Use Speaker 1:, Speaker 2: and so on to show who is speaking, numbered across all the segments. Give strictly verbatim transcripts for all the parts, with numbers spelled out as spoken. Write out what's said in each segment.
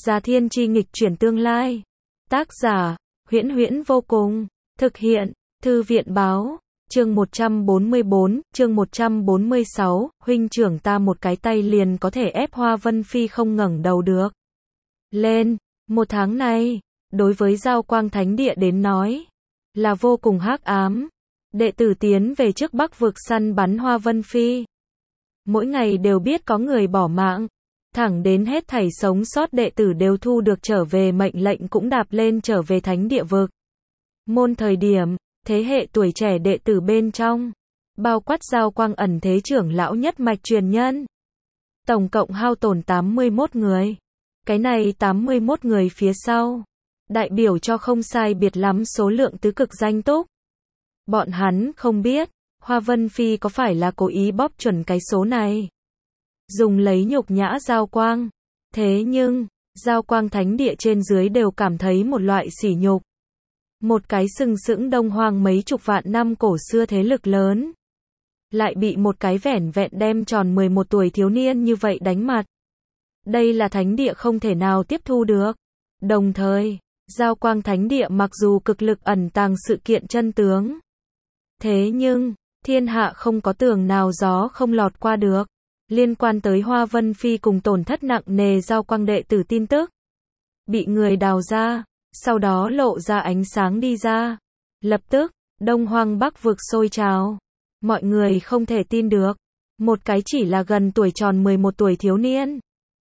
Speaker 1: Gia Thiên Chi nghịch chuyển tương lai. Tác giả, Huyễn Huyễn vô cùng. Thực hiện, Thư viện báo. Chương một trăm bốn mươi bốn, chương một trăm bốn mươi sáu, huynh trưởng ta một cái tay liền có thể ép Hoa Vân Phi không ngẩng đầu được lên. Một tháng này, đối với Giao Quang Thánh Địa đến nói, là vô cùng hắc ám. Đệ tử tiến về trước Bắc vực săn bắn Hoa Vân Phi. Mỗi ngày đều biết có người bỏ mạng. Thẳng đến hết thảy sống sót đệ tử đều thu được trở về mệnh lệnh cũng đạp lên trở về Thánh Địa vực. Môn thời điểm, thế hệ tuổi trẻ đệ tử bên trong, bao quát Giao Quang ẩn thế trưởng lão nhất mạch truyền nhân. Tổng cộng hao tổn tám mươi mốt người. Cái này tám mươi mốt người phía sau, đại biểu cho không sai biệt lắm số lượng tứ cực danh túc. Bọn hắn không biết, Hoa Vân Phi có phải là cố ý bóp chuẩn cái số này, dùng lấy nhục nhã Giao Quang. Thế nhưng, Giao Quang Thánh Địa trên dưới đều cảm thấy một loại sỉ nhục. Một cái sừng sững Đông Hoang mấy chục vạn năm cổ xưa thế lực lớn, lại bị một cái vẻn vẹn đem tròn mười một tuổi thiếu niên như vậy đánh mặt. Đây là Thánh Địa không thể nào tiếp thu được. Đồng thời, Giao Quang Thánh Địa mặc dù cực lực ẩn tàng sự kiện chân tướng, thế nhưng, thiên hạ không có tường nào gió không lọt qua được. Liên quan tới Hoa Vân Phi cùng tổn thất nặng nề Giao Quang đệ tử tin tức, bị người đào ra, sau đó lộ ra ánh sáng đi ra. Lập tức, Đông Hoang Bắc vực sôi trào. Mọi người không thể tin được, một cái chỉ là gần tuổi tròn mười một tuổi thiếu niên,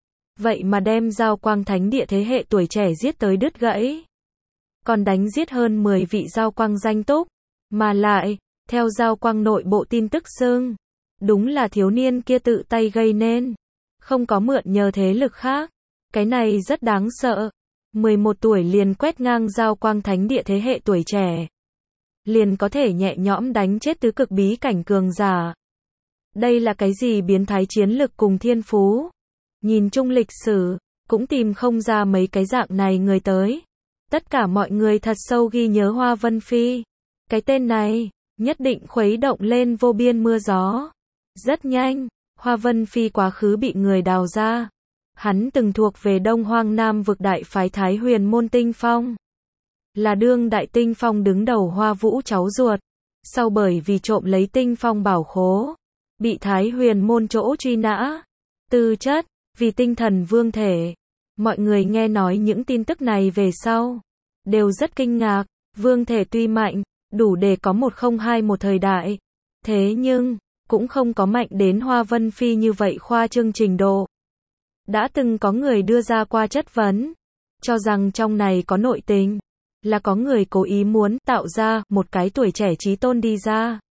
Speaker 1: vậy mà đem Giao Quang Thánh Địa thế hệ tuổi trẻ giết tới đứt gãy. Còn đánh giết hơn mười vị Giao Quang danh túc, mà lại, theo Giao Quang nội bộ tin tức xưng, đúng là thiếu niên kia tự tay gây nên, không có mượn nhờ thế lực khác. Cái này rất đáng sợ. mười một tuổi liền quét ngang Giao Quang Thánh Địa thế hệ tuổi trẻ, liền có thể nhẹ nhõm đánh chết tứ cực bí cảnh cường giả. Đây là cái gì biến thái chiến lực cùng thiên phú? Nhìn chung lịch sử, cũng tìm không ra mấy cái dạng này người tới. Tất cả mọi người thật sâu ghi nhớ Hoa Vân Phi. Cái tên này, nhất định khuấy động lên vô biên mưa gió. Rất nhanh, Hoa Vân Phi quá khứ bị người đào ra. Hắn từng thuộc về Đông Hoang Nam vực đại phái Thái Huyền môn Tinh Phong, là đương đại Tinh Phong đứng đầu Hoa Vũ cháu ruột. Sau bởi vì trộm lấy Tinh Phong bảo khố, bị Thái Huyền môn chỗ truy nã. Tư chất, vì tinh thần vương thể. Mọi người nghe nói những tin tức này về sau, đều rất kinh ngạc. Vương thể tuy mạnh, đủ để có một không hai một thời đại, thế nhưng, cũng không có mạnh đến Hoa Vân Phi như vậy khoa trương trình độ. Đã từng có người đưa ra qua chất vấn, cho rằng trong này có nội tình, là có người cố ý muốn tạo ra một cái tuổi trẻ chí tôn đi ra.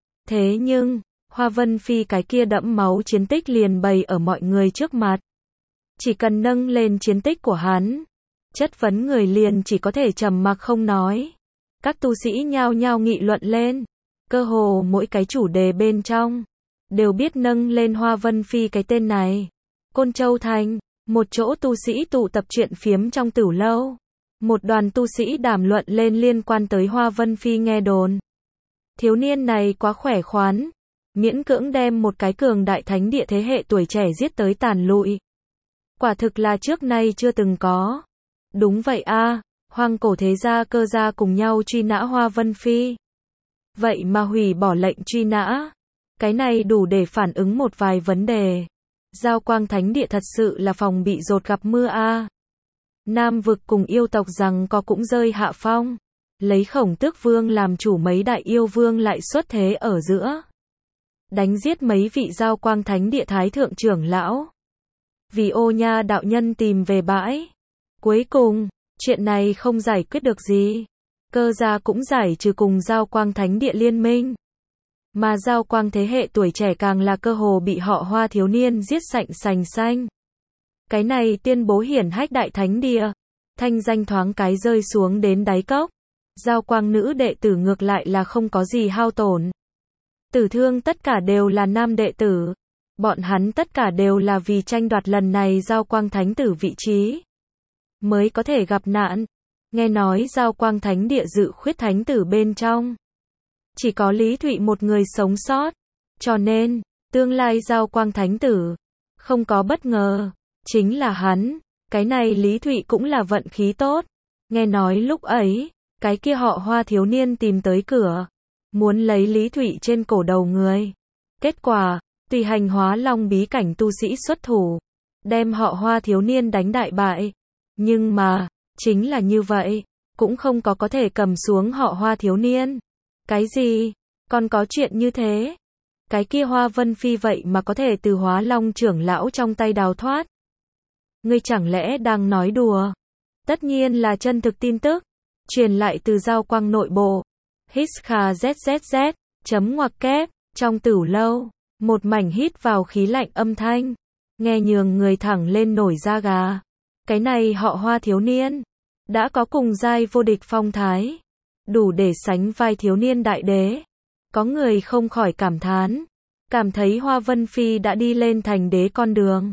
Speaker 1: Thế nhưng, Hoa Vân Phi cái kia đẫm máu chiến tích liền bày ở mọi người trước mặt. Chỉ cần nâng lên chiến tích của hắn, chất vấn người liền chỉ có thể trầm mặc không nói. Các tu sĩ nhao nhao nghị luận lên, cơ hồ mỗi cái chủ đề bên trong, đều biết nâng lên Hoa Vân Phi cái tên này. Côn Châu Thành, một chỗ tu sĩ tụ tập chuyện phiếm trong tửu lâu. Một đoàn tu sĩ đàm luận lên liên quan tới Hoa Vân Phi nghe đồn. Thiếu niên này quá khỏe khoắn, miễn cưỡng đem một cái cường đại thánh địa thế hệ tuổi trẻ giết tới tàn lụi. Quả thực là trước nay chưa từng có. Đúng vậy a, hoang cổ thế gia cơ gia cùng nhau truy nã Hoa Vân Phi. Vậy mà hủy bỏ lệnh truy nã. Cái này đủ để phản ứng một vài vấn đề. Giao Quang Thánh Địa thật sự là phòng bị dột gặp mưa a. Nam vực cùng yêu tộc rằng có cũng rơi hạ phong. Lấy Khổng Tước Vương làm chủ mấy đại yêu vương lại xuất thế ở giữa. Đánh giết mấy vị Giao Quang Thánh Địa thái thượng trưởng lão. Vì Ô Nha đạo nhân tìm về bãi. Cuối cùng, chuyện này không giải quyết được gì. Cơ gia cũng giải trừ cùng Giao Quang Thánh Địa liên minh. Mà Giao Quang thế hệ tuổi trẻ càng là cơ hồ bị họ Hoa thiếu niên giết sạch sành xanh. Cái này tuyên bố hiển hách đại thánh địa, thanh danh thoáng cái rơi xuống đến đáy cốc. Giao Quang nữ đệ tử ngược lại là không có gì hao tổn. Tử thương tất cả đều là nam đệ tử. Bọn hắn tất cả đều là vì tranh đoạt lần này Giao Quang thánh tử vị trí, mới có thể gặp nạn. Nghe nói Giao Quang thánh địa dự khuyết thánh tử bên trong, chỉ có Lý Thụy một người sống sót. Cho nên, tương lai Giao Quang thánh tử, không có bất ngờ, chính là hắn. Cái này Lý Thụy cũng là vận khí tốt. Nghe nói lúc ấy, cái kia họ Hoa thiếu niên tìm tới cửa, muốn lấy Lý Thụy trên cổ đầu người. Kết quả, tùy hành hóa long bí cảnh tu sĩ xuất thủ, đem họ Hoa thiếu niên đánh đại bại. Nhưng mà, chính là như vậy, cũng không có có thể cầm xuống họ Hoa thiếu niên. Cái gì? Còn có chuyện như thế? Cái kia Hoa Vân Phi vậy mà có thể từ hóa long trưởng lão trong tay đào thoát. Ngươi chẳng lẽ đang nói đùa? Tất nhiên là chân thực tin tức, truyền lại từ giao quang nội bộ. Hiskha zzz, chấm ngoặc kép, trong tửu lâu, một mảnh hít vào khí lạnh âm thanh, nghe nhường người thẳng lên nổi da gà. Cái này họ Hoa thiếu niên, đã có cùng giai vô địch phong thái, đủ để sánh vai thiếu niên đại đế. Có người không khỏi cảm thán, cảm thấy Hoa Vân Phi đã đi lên thành đế con đường.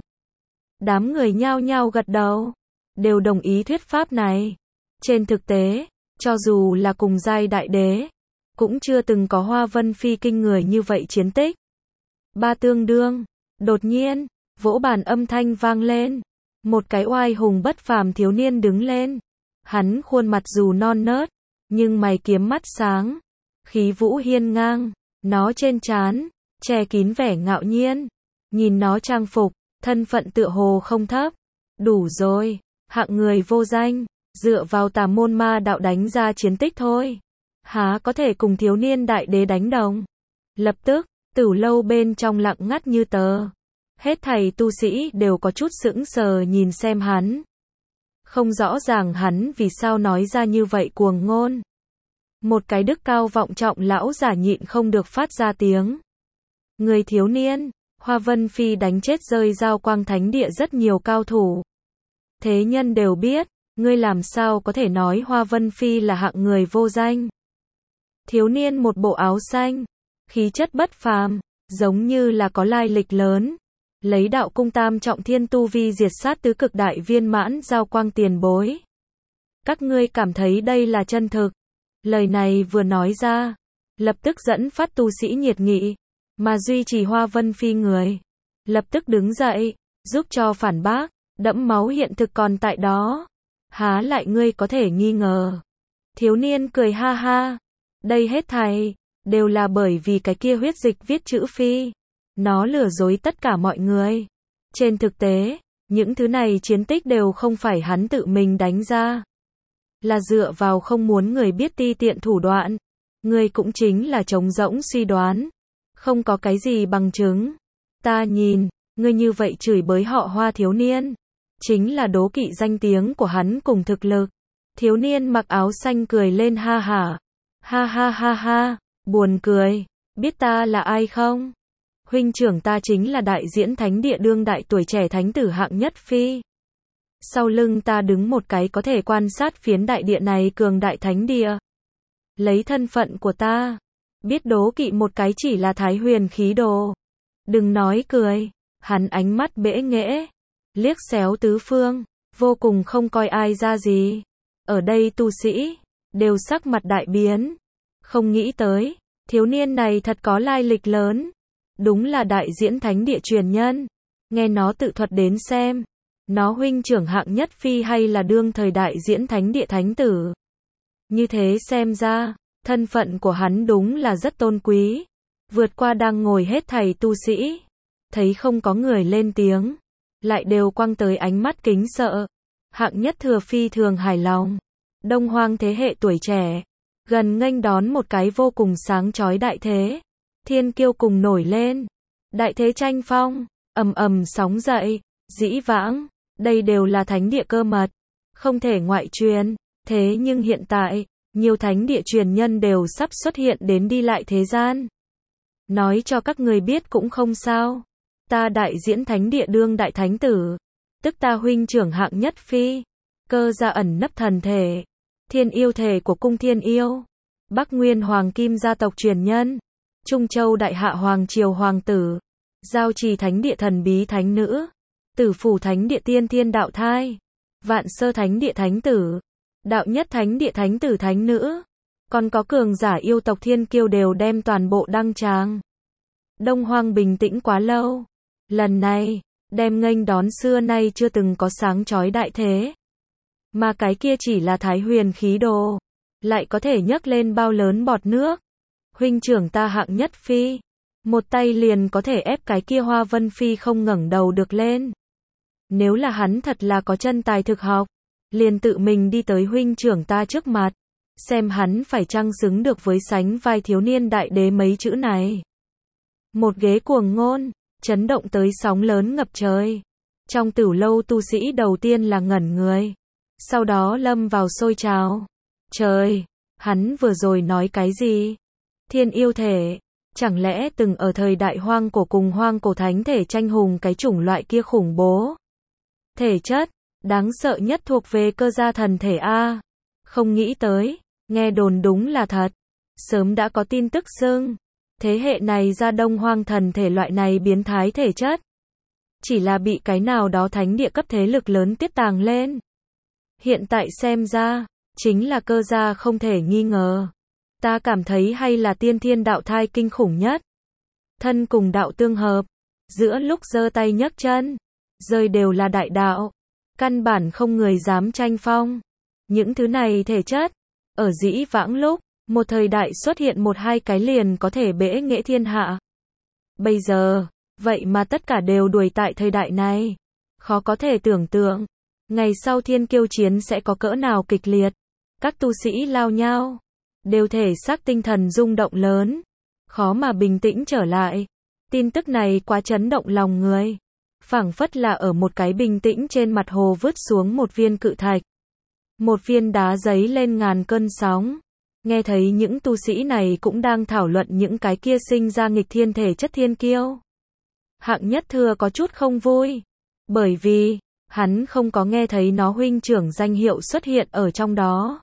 Speaker 1: Đám người nhao nhao gật đầu, đều đồng ý thuyết pháp này. Trên thực tế, cho dù là cùng giai đại đế, cũng chưa từng có Hoa Vân Phi kinh người như vậy chiến tích. Ba tương đương, đột nhiên, vỗ bàn âm thanh vang lên, một cái oai hùng bất phàm thiếu niên đứng lên. Hắn khuôn mặt dù non nớt, nhưng mày kiếm mắt sáng, khí vũ hiên ngang, nó trên trán che kín vẻ ngạo nhiên. Nhìn nó trang phục, thân phận tựa hồ không thấp. Đủ rồi, hạng người vô danh, dựa vào tà môn ma đạo đánh ra chiến tích thôi, há có thể cùng thiếu niên đại đế đánh đồng. Lập tức, tửu lâu bên trong lặng ngắt như tờ. Hết thầy tu sĩ đều có chút sững sờ nhìn xem hắn. Không rõ ràng hắn vì sao nói ra như vậy cuồng ngôn. Một cái đức cao vọng trọng lão giả nhịn không được phát ra tiếng. Người thiếu niên, Hoa Vân Phi đánh chết rơi giao quang thánh địa rất nhiều cao thủ. Thế nhân đều biết, ngươi làm sao có thể nói Hoa Vân Phi là hạng người vô danh. Thiếu niên một bộ áo xanh, khí chất bất phàm, giống như là có lai lịch lớn. Lấy đạo cung tam trọng thiên tu vi diệt sát tứ cực đại viên mãn giao quang tiền bối. Các ngươi cảm thấy đây là chân thực. Lời này vừa nói ra, lập tức dẫn phát tu sĩ nhiệt nghị, mà duy trì Hoa Vân Phi người, lập tức đứng dậy, giúp cho phản bác, đẫm máu hiện thực còn tại đó. Há lại ngươi có thể nghi ngờ. Thiếu niên cười ha ha, đây hết thảy, đều là bởi vì cái kia huyết dịch viết chữ Phi. Nó lừa dối tất cả mọi người. Trên thực tế, những thứ này chiến tích đều không phải hắn tự mình đánh ra. Là dựa vào không muốn người biết ti tiện thủ đoạn. Ngươi cũng chính là trống rỗng suy đoán. Không có cái gì bằng chứng. Ta nhìn, ngươi như vậy chửi bới họ Hoa thiếu niên. Chính là đố kỵ danh tiếng của hắn cùng thực lực. Thiếu niên mặc áo xanh cười lên ha hả. Ha ha ha ha, buồn cười. Biết ta là ai không? Huynh trưởng ta chính là đại diễn thánh địa đương đại tuổi trẻ thánh tử hạng nhất Phi. Sau lưng ta đứng một cái có thể quan sát phiến đại địa này cường đại thánh địa. Lấy thân phận của ta, biết đố kỵ một cái chỉ là thái huyền khí đồ. Đừng nói cười, hắn ánh mắt bẽ nghễ, liếc xéo tứ phương, vô cùng không coi ai ra gì. Ở đây tu sĩ, đều sắc mặt đại biến. Không nghĩ tới, thiếu niên này thật có lai lịch lớn. Đúng là đại diễn thánh địa truyền nhân. Nghe nó tự thuật đến xem. Nó huynh trưởng hạng nhất Phi hay là đương thời đại diễn thánh địa thánh tử. Như thế xem ra, thân phận của hắn đúng là rất tôn quý. Vượt qua đang ngồi hết thầy tu sĩ. Thấy không có người lên tiếng. Lại đều quăng tới ánh mắt kính sợ. Hạng nhất thừa phi thường hài lòng. Đông Hoang thế hệ tuổi trẻ. Gần nghênh đón một cái vô cùng sáng chói đại thế. Thiên kiêu cùng nổi lên. Đại thế tranh phong, ầm ầm sóng dậy, dĩ vãng, đây đều là thánh địa cơ mật, không thể ngoại truyền. Thế nhưng hiện tại, nhiều thánh địa truyền nhân đều sắp xuất hiện đến đi lại thế gian. Nói cho các người biết cũng không sao. Ta đại diễn thánh địa đương đại thánh tử, tức ta huynh trưởng hạng nhất Phi, cơ gia ẩn nấp thần thể, thiên yêu thể của cung thiên yêu, Bắc Nguyên hoàng kim gia tộc truyền nhân, Trung Châu đại hạ hoàng triều hoàng tử, Giao Trì thánh địa thần bí thánh nữ, Tử Phủ thánh địa tiên thiên đạo thai, Vạn Sơ thánh địa thánh tử, Đạo Nhất thánh địa thánh tử thánh nữ, còn có cường giả yêu tộc thiên kiêu đều đem toàn bộ đăng tràng. Đông Hoang bình tĩnh quá lâu, lần này, đem nghênh đón xưa nay chưa từng có sáng chói đại thế. Mà cái kia chỉ là Thái Huyền khí đồ, lại có thể nhấc lên bao lớn bọt nước. Huynh trưởng ta hạng nhất phi, một tay liền có thể ép cái kia Hoa Vân Phi không ngẩng đầu được lên. Nếu là hắn thật là có chân tài thực học, liền tự mình đi tới huynh trưởng ta trước mặt, xem hắn phải chăng xứng được với sánh vai thiếu niên đại đế mấy chữ này. Một ghế cuồng ngôn, chấn động tới sóng lớn ngập trời. Trong Tửu Lâu tu sĩ đầu tiên là ngẩn người, sau đó lâm vào sôi trào. Trời, hắn vừa rồi nói cái gì? Thiên yêu thể, chẳng lẽ từng ở thời đại hoang cổ cùng hoang cổ thánh thể tranh hùng cái chủng loại kia khủng bố? Thể chất, đáng sợ nhất thuộc về cơ gia thần thể A. Không nghĩ tới, nghe đồn đúng là thật. Sớm đã có tin tức xưng, thế hệ này ra đông hoang thần thể loại này biến thái thể chất. Chỉ là bị cái nào đó thánh địa cấp thế lực lớn tiết tàng lên. Hiện tại xem ra, chính là cơ gia không thể nghi ngờ. Ta cảm thấy hay là tiên thiên đạo thai kinh khủng nhất. Thân cùng đạo tương hợp, giữa lúc giơ tay nhấc chân, rơi đều là đại đạo. Căn bản không người dám tranh phong. Những thứ này thể chất, ở dĩ vãng lúc, một thời đại xuất hiện một hai cái liền có thể bẽ nghệ thiên hạ. Bây giờ, vậy mà tất cả đều đuổi tại thời đại này. Khó có thể tưởng tượng, ngày sau thiên kiêu chiến sẽ có cỡ nào kịch liệt. Các tu sĩ lao nhau, đều thể xác tinh thần rung động lớn, khó mà bình tĩnh trở lại. Tin tức này quá chấn động lòng người, phảng phất là ở một cái bình tĩnh trên mặt hồ vứt xuống một viên cự thạch. Một viên đá giấy lên ngàn cơn sóng. Nghe thấy những tu sĩ này cũng đang thảo luận những cái kia sinh ra nghịch thiên thể chất thiên kiêu. Hạng Nhất Thừa có chút không vui, bởi vì hắn không có nghe thấy nó huynh trưởng danh hiệu xuất hiện ở trong đó.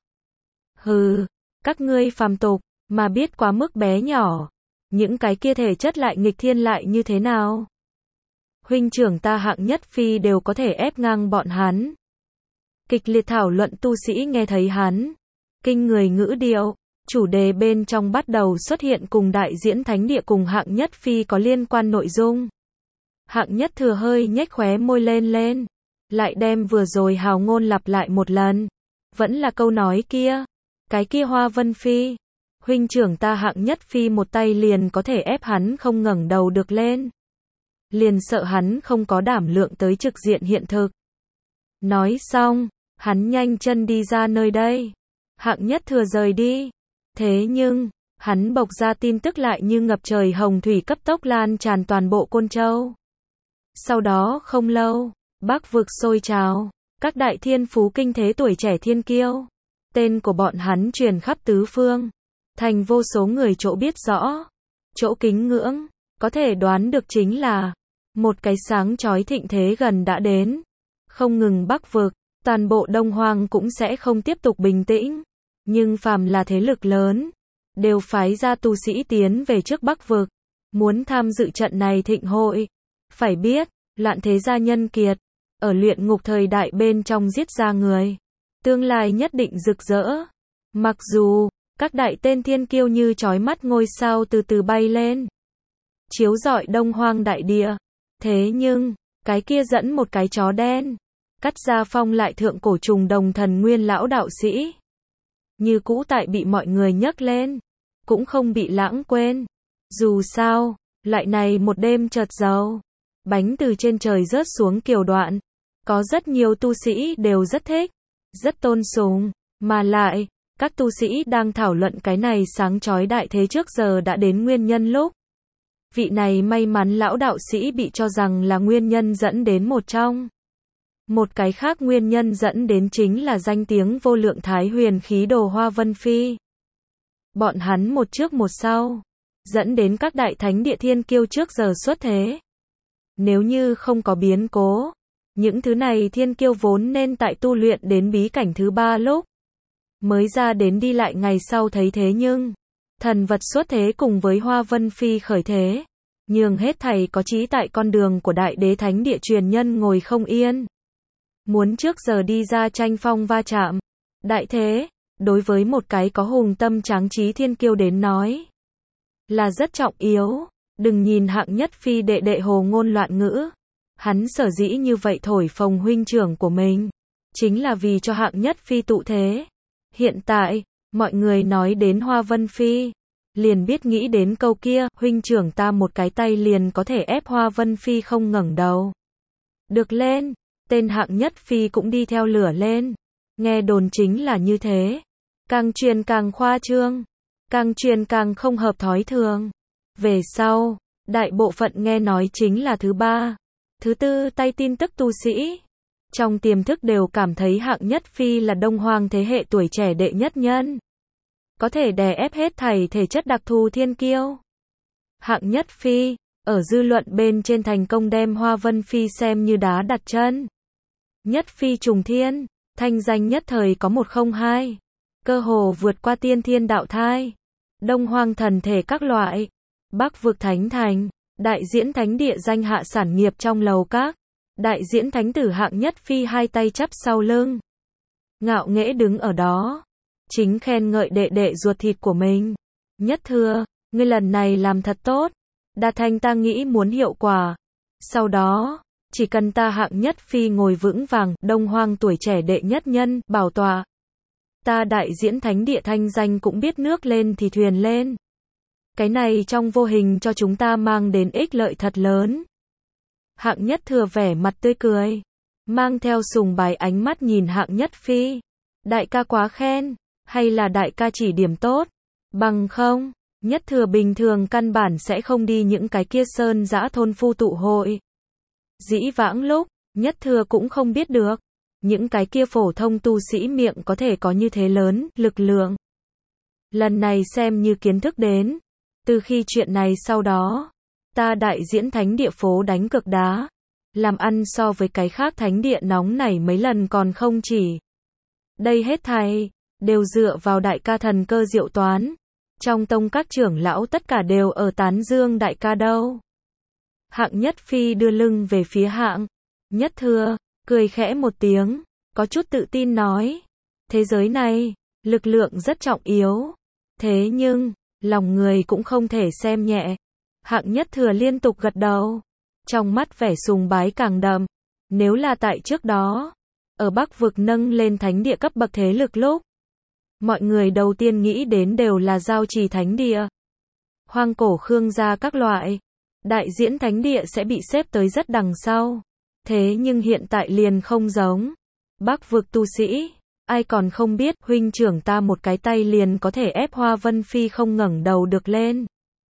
Speaker 1: Hừ, các ngươi phàm tục, mà biết quá mức bé nhỏ, những cái kia thể chất lại nghịch thiên lại như thế nào? Huynh trưởng ta Hạng Nhất Phi đều có thể ép ngang bọn hắn. Kịch liệt thảo luận tu sĩ nghe thấy hắn kinh người ngữ điệu, chủ đề bên trong bắt đầu xuất hiện cùng đại diễn thánh địa cùng Hạng Nhất Phi có liên quan nội dung. Hạng Nhất Thừa hơi nhếch khóe môi lên lên, lại đem vừa rồi hào ngôn lặp lại một lần. Vẫn là câu nói kia, cái kia Hoa Vân Phi, huynh trưởng ta Hạng Nhất Phi một tay liền có thể ép hắn không ngẩng đầu được lên. Liền sợ hắn không có đảm lượng tới trực diện hiện thực. Nói xong, hắn nhanh chân đi ra nơi đây. Hạng Nhất Thừa rời đi. Thế nhưng, hắn bộc ra tin tức lại như ngập trời hồng thủy cấp tốc lan tràn toàn bộ Côn Châu. Sau đó không lâu, Bắc vực sôi trào, các đại thiên phú kinh thế tuổi trẻ thiên kiêu. Tên của bọn hắn truyền khắp tứ phương, thành vô số người chỗ biết rõ, chỗ kính ngưỡng, có thể đoán được chính là một cái sáng chói thịnh thế gần đã đến. Không ngừng Bắc vực, toàn bộ Đông Hoang cũng sẽ không tiếp tục bình tĩnh, nhưng phàm là thế lực lớn, đều phái ra tu sĩ tiến về trước Bắc vực, muốn tham dự trận này thịnh hội. Phải biết, loạn thế gia nhân kiệt, ở luyện ngục thời đại bên trong giết ra người, tương lai nhất định rực rỡ. Mặc dù, các đại tên thiên kiêu như chói mắt ngôi sao từ từ bay lên, chiếu rọi Đông Hoang đại địa, thế nhưng, cái kia dẫn một cái chó đen, cắt ra phong lại thượng cổ trùng đồng thần nguyên lão đạo sĩ. Như cũ tại bị mọi người nhắc lên, cũng không bị lãng quên. Dù sao, loại này một đêm chợt giàu, bánh từ trên trời rớt xuống kiều đoạn, có rất nhiều tu sĩ đều rất thích, rất tôn sùng, mà lại, các tu sĩ đang thảo luận cái này sáng chói đại thế trước giờ đã đến nguyên nhân lúc. Vị này may mắn lão đạo sĩ bị cho rằng là nguyên nhân dẫn đến một trong. Một cái khác nguyên nhân dẫn đến chính là danh tiếng vô lượng Thái Huyền khí đồ Hoa Vân Phi. Bọn hắn một trước một sau, dẫn đến các đại thánh địa thiên kiêu trước giờ xuất thế. Nếu như không có biến cố, những thứ này thiên kiêu vốn nên tại tu luyện đến bí cảnh thứ ba lúc mới ra đến đi lại ngày sau thấy thế nhưng thần vật xuất thế cùng với Hoa Vân Phi khởi thế, nhường hết thảy có chí tại con đường của đại đế thánh địa truyền nhân ngồi không yên. Muốn trước giờ đi ra tranh phong va chạm. Đại thế, đối với một cái có hùng tâm tráng trí thiên kiêu đến nói, là rất trọng yếu. Đừng nhìn Hạng Nhất Phi đệ đệ hồ ngôn loạn ngữ. Hắn sở dĩ như vậy thổi phồng huynh trưởng của mình, chính là vì cho Hạng Nhất Phi tụ thế. Hiện tại, mọi người nói đến Hoa Vân Phi, liền biết nghĩ đến câu kia, huynh trưởng ta một cái tay liền có thể ép Hoa Vân Phi không ngẩng đầu được lên, tên Hạng Nhất Phi cũng đi theo lửa lên. Nghe đồn chính là như thế, càng truyền càng khoa trương, càng truyền càng không hợp thói thường. Về sau, đại bộ phận nghe nói chính là thứ ba, thứ tư tay tin tức tu sĩ, trong tiềm thức đều cảm thấy Hạng Nhất Phi là Đông Hoang thế hệ tuổi trẻ đệ nhất nhân, có thể đè ép hết thảy thể chất đặc thù thiên kiêu. Hạng Nhất Phi, ở dư luận bên trên thành công đem Hoa Vân Phi xem như đá đặt chân. Nhất Phi trùng thiên, thanh danh nhất thời có một không hai, cơ hồ vượt qua tiên thiên đạo thai, Đông Hoang thần thể các loại, Bắc vực thánh thành, đại diễn thánh địa danh hạ sản nghiệp trong lầu các, đại diễn thánh tử Hạng Nhất Phi hai tay chắp sau lưng, ngạo nghễ đứng ở đó, chính khen ngợi đệ đệ ruột thịt của mình. Nhất Thừa, ngươi lần này làm thật tốt, đạt thành ta nghĩ muốn hiệu quả. Sau đó, chỉ cần ta Hạng Nhất Phi ngồi vững vàng, Đông Hoang tuổi trẻ đệ nhất nhân, bảo tọa, ta đại diễn thánh địa thanh danh cũng biết nước lên thì thuyền lên. Cái này trong vô hình cho chúng ta mang đến ích lợi thật lớn. Hạng Nhất Thừa vẻ mặt tươi cười, mang theo sùng bái ánh mắt nhìn Hạng Nhất Phi. Đại ca quá khen, hay là đại ca chỉ điểm tốt? Bằng không, Nhất Thừa bình thường căn bản sẽ không đi những cái kia sơn dã thôn phu tụ hội. Dĩ vãng lúc, Nhất Thừa cũng không biết được, những cái kia phổ thông tu sĩ miệng có thể có như thế lớn, lực lượng. Lần này xem như kiến thức đến. Từ khi chuyện này sau đó, ta đại diễn thánh địa phố đánh cược đá, làm ăn so với cái khác thánh địa nóng nảy mấy lần còn không chỉ. Đây hết thảy, đều dựa vào đại ca thần cơ diệu toán. Trong tông các trưởng lão tất cả đều ở tán dương đại ca đâu. Hạng Nhất Phi đưa lưng về phía Hạng Nhất Thừa, cười khẽ một tiếng, có chút tự tin nói. Thế giới này, lực lượng rất trọng yếu. Thế nhưng, lòng người cũng không thể xem nhẹ. Hạng Nhất Thừa liên tục gật đầu, trong mắt vẻ sùng bái càng đậm. Nếu là tại trước đó, ở Bắc vực nâng lên thánh địa cấp bậc thế lực lúc, mọi người đầu tiên nghĩ đến đều là giao trì thánh địa, hoang cổ Khương gia các loại, đại diễn thánh địa sẽ bị xếp tới rất đằng sau. Thế nhưng hiện tại liền không giống. Bắc vực tu sĩ, ai còn không biết huynh trưởng ta một cái tay liền có thể ép Hoa Vân Phi không ngẩng đầu được lên.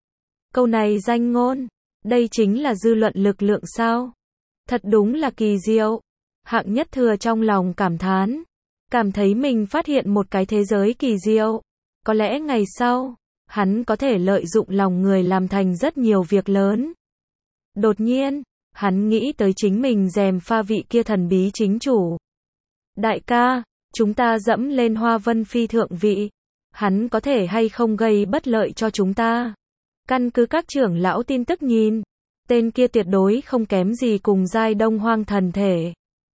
Speaker 1: Câu này danh ngôn, đây chính là dư luận lực lượng sao? Thật đúng là kỳ diệu. Hạng Nhất Thừa trong lòng cảm thán, cảm thấy mình phát hiện một cái thế giới kỳ diệu. Có lẽ ngày sau, hắn có thể lợi dụng lòng người làm thành rất nhiều việc lớn. Đột nhiên, hắn nghĩ tới chính mình rèm pha vị kia thần bí chính chủ. Đại ca, chúng ta dẫm lên Hoa Vân Phi thượng vị, hắn có thể hay không gây bất lợi cho chúng ta? Căn cứ các trưởng lão tin tức nhìn, tên kia tuyệt đối không kém gì cùng giai Đông Hoang thần thể.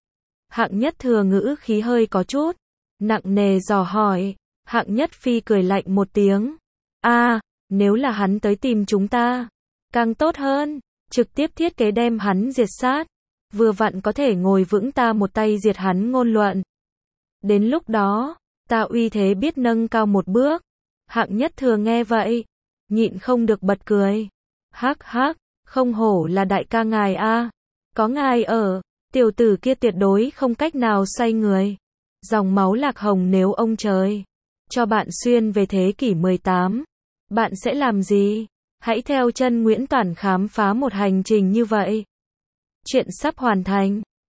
Speaker 1: Hạng Nhất Thừa ngữ khí hơi có chút nặng nề dò hỏi. Hạng Nhất Phi cười lạnh một tiếng. A, à, nếu là hắn tới tìm chúng ta, càng tốt hơn, trực tiếp thiết kế đem hắn diệt sát, vừa vặn có thể ngồi vững ta một tay diệt hắn ngôn luận. Đến lúc đó, ta uy thế biết nâng cao một bước. Hạng Nhất Thừa nghe vậy, nhịn không được bật cười. Hắc hắc, không hổ là đại ca ngài a, có ngài ở, tiểu tử kia tuyệt đối không cách nào xoay người. Dòng máu lạc hồng nếu ông trời cho bạn xuyên về thế kỷ mười tám, bạn sẽ làm gì? Hãy theo chân Nguyễn Toản khám phá một hành trình như vậy. Chuyện sắp hoàn thành.